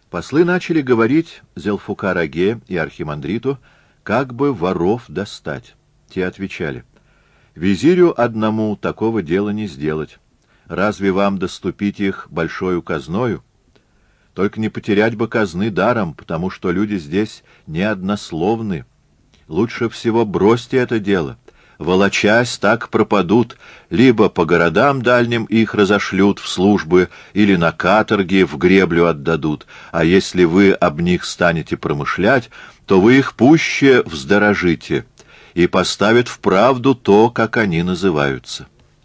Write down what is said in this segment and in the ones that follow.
Послы начали говорить Зелфукар-аге и архимандриту, как бы воров достать. Те отвечали: «Визирю одному такого дела не сделать. Разве вам доступить их большою казною? Только не потерять бы казны даром, потому что люди здесь не однословны. Лучше всего бросьте это дело. Волочась, так пропадут, либо по городам дальним их разошлют в службы, или на каторги в греблю отдадут, а если вы об них станете промышлять, то вы их пуще вздорожите и поставят в правду то, как они называются».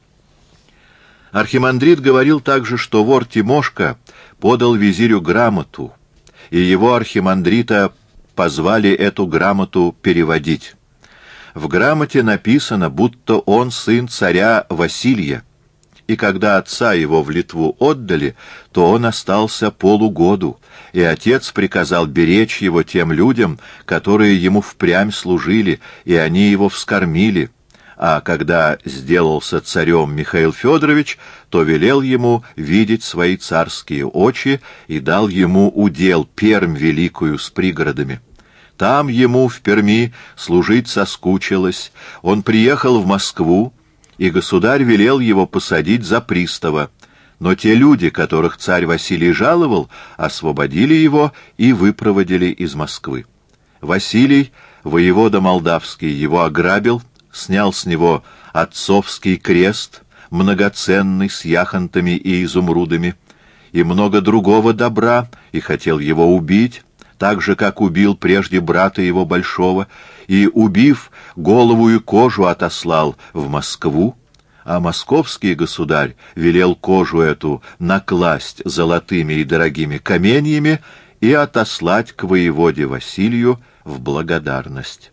Архимандрит говорил также, что вор Тимошка подал визирю грамоту, и его архимандрита позвали эту грамоту переводить. В грамоте написано, будто он сын царя Василия, и когда отца его в Литву отдали, то он остался полугоду, и отец приказал беречь его тем людям, которые ему впрямь служили, и они его вскормили. А когда сделался царем Михаил Федорович, то велел ему видеть свои царские очи и дал ему удел Пермь великую с пригородами. Там ему в Перми служить соскучилось. Он приехал в Москву, и государь велел его посадить за пристава. Но те люди, которых царь Василий жаловал, освободили его и выпроводили из Москвы. Василий, воевода молдавский, его ограбил, снял с него отцовский крест, многоценный, с яхонтами и изумрудами, и много другого добра, и хотел его убить, так же, как убил прежде брата его большого, и, убив, голову и кожу отослал в Москву, а московский государь велел кожу эту накласть золотыми и дорогими каменьями и отослать к воеводе Василию в благодарность.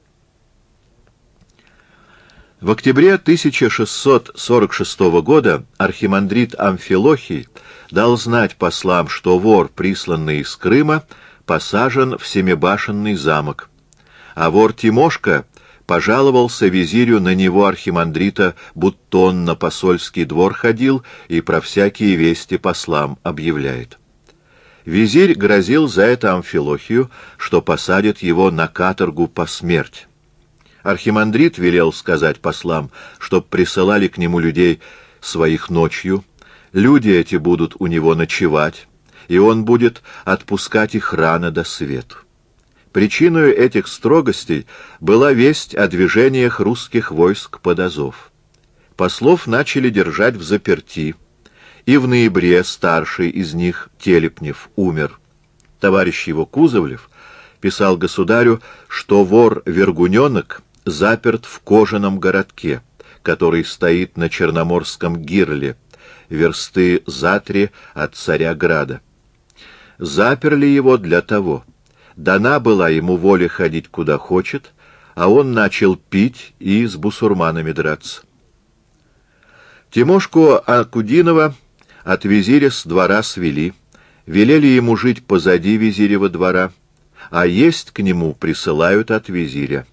В октябре 1646 года архимандрит Амфилохий дал знать послам, что вор, присланный из Крыма, посажен в Семибашенный замок, а вор Тимошка пожаловался визирю на него архимандрита, будто он на посольский двор ходил и про всякие вести послам объявляет. Визирь грозил за это Амфилохию, что посадит его на каторгу по смерть. Архимандрит велел сказать послам, чтоб присылали к нему людей своих ночью, люди эти будут у него ночевать, и он будет отпускать их рано до свету. Причиной этих строгостей была весть о движениях русских войск под Азов. Послов начали держать в заперти, и в ноябре старший из них, Телепнев, умер. Товарищ его, Кузовлев, писал государю, что вор Вергуненок заперт в кожаном городке, который стоит на Черноморском гирле, версты за 3 от Царя-града. Заперли его для того. Дана была ему воля ходить куда хочет, а он начал пить и с бусурманами драться. Тимошку Акудинова от визиря с двора свели, велели ему жить позади визирева двора, а есть к нему присылают от визиря.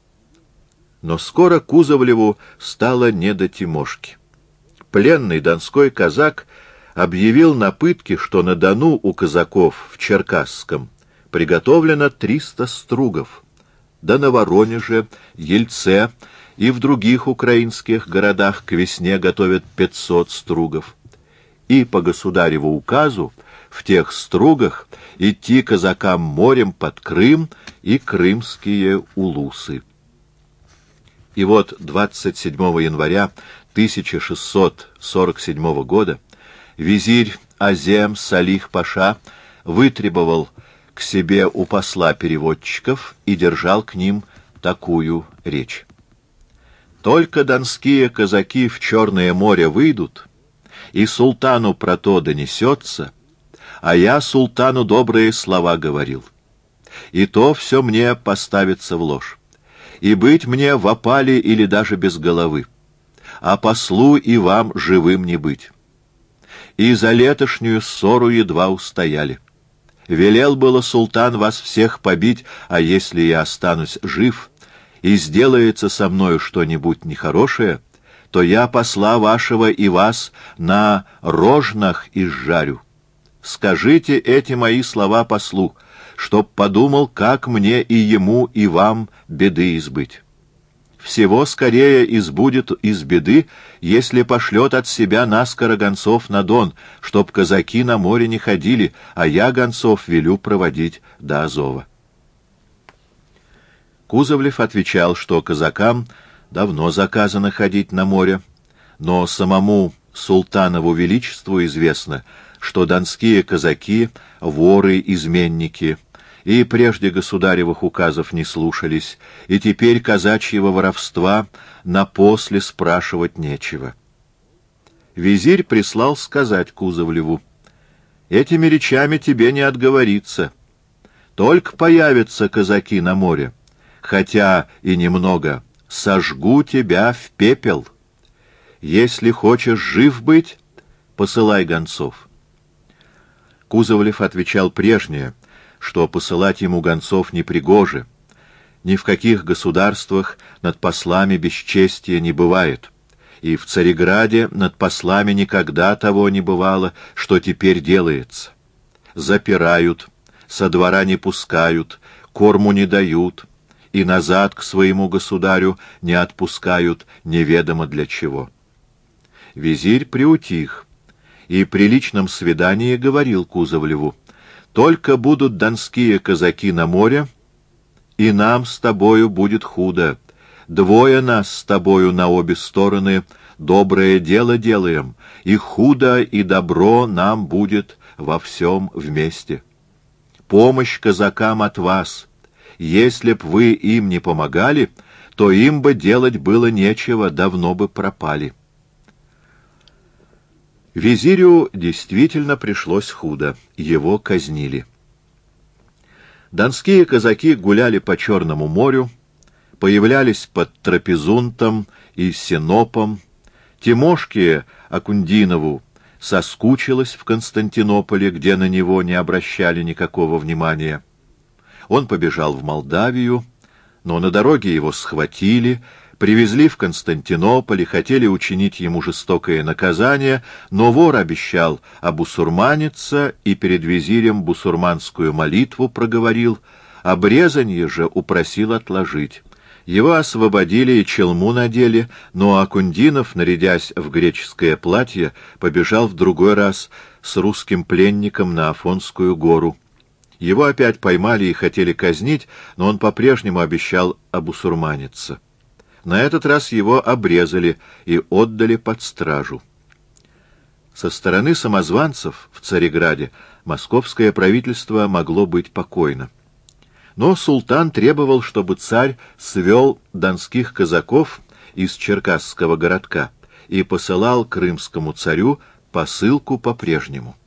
Но скоро Кузовлеву стало не до Тимошки. Пленный донской казак объявил на пытке, что на Дону у казаков в Черкасском приготовлено 300 стругов, да на Воронеже, Ельце и в других украинских городах к весне готовят 500 стругов. И по государеву указу в тех стругах идти казакам морем под Крым и крымские улусы. И вот 27 января 1647 года визирь Азем Салих-паша вытребовал к себе у посла переводчиков и держал к ним такую речь. «Только донские казаки в Черное море выйдут, и султану про то донесется, а я султану добрые слова говорил, и то все мне поставится в ложь, и быть мне в опале или даже без головы, а послу и вам живым не быть. И за летошнюю ссору едва устояли. Велел было султан вас всех побить, а если я останусь жив, и сделается со мною что-нибудь нехорошее, то я посла вашего и вас на рожнах изжарю. скажите эти мои слова послу, чтоб подумал, как мне и ему, и вам беды избыть. Всего скорее избудет из беды, если пошлет от себя наскоро гонцов на Дон, чтоб казаки на море не ходили, а я гонцов велю проводить до Азова». Кузовлев отвечал, что казакам давно заказано ходить на море, но самому султанову величеству известно, что донские казаки — воры-изменники, и прежде государевых указов не слушались, и теперь казачьего воровства напосле спрашивать нечего. Визирь прислал сказать Кузовлеву: «Этими речами тебе не отговориться. Только появятся казаки на море, хотя и немного, сожгу тебя в пепел. Если хочешь жив быть, посылай гонцов». Кузовлев отвечал прежнее, что посылать ему гонцов непригоже. Ни в каких государствах над послами бесчестия не бывает, и в Цареграде над послами никогда того не бывало, что теперь делается. Запирают, со двора не пускают, корму не дают, и назад к своему государю не отпускают неведомо для чего. Визирь приутих и при личном свидании говорил Кузовлеву: «Только будут донские казаки на море, и нам с тобою будет худо. Двое нас с тобою на обе стороны доброе дело делаем, и худо, и добро нам будет во всем вместе. Помощь казакам от вас. Если б вы им не помогали, то им бы делать было нечего, давно бы пропали». Визирю действительно пришлось худо, его казнили. Донские казаки гуляли по Черному морю, появлялись под Трапезунтом и Синопом. Тимошке Акундинову соскучилось в Константинополе, где на него не обращали никакого внимания. Он побежал в Молдавию, но на дороге его схватили, привезли в Константинополь и хотели учинить ему жестокое наказание, но вор обещал обусурманиться и перед визирем бусурманскую молитву проговорил, обрезанье же упросил отложить. Его освободили и челму надели, но Акундинов, нарядясь в греческое платье, побежал в другой раз с русским пленником на Афонскую гору. Его опять поймали и хотели казнить, но он по-прежнему обещал обусурманиться. На этот раз его обрезали и отдали под стражу. Со стороны самозванцев в Цареграде московское правительство могло быть покойно. Но султан требовал, чтобы царь свел донских казаков из Черкасского городка и посылал крымскому царю посылку по-прежнему.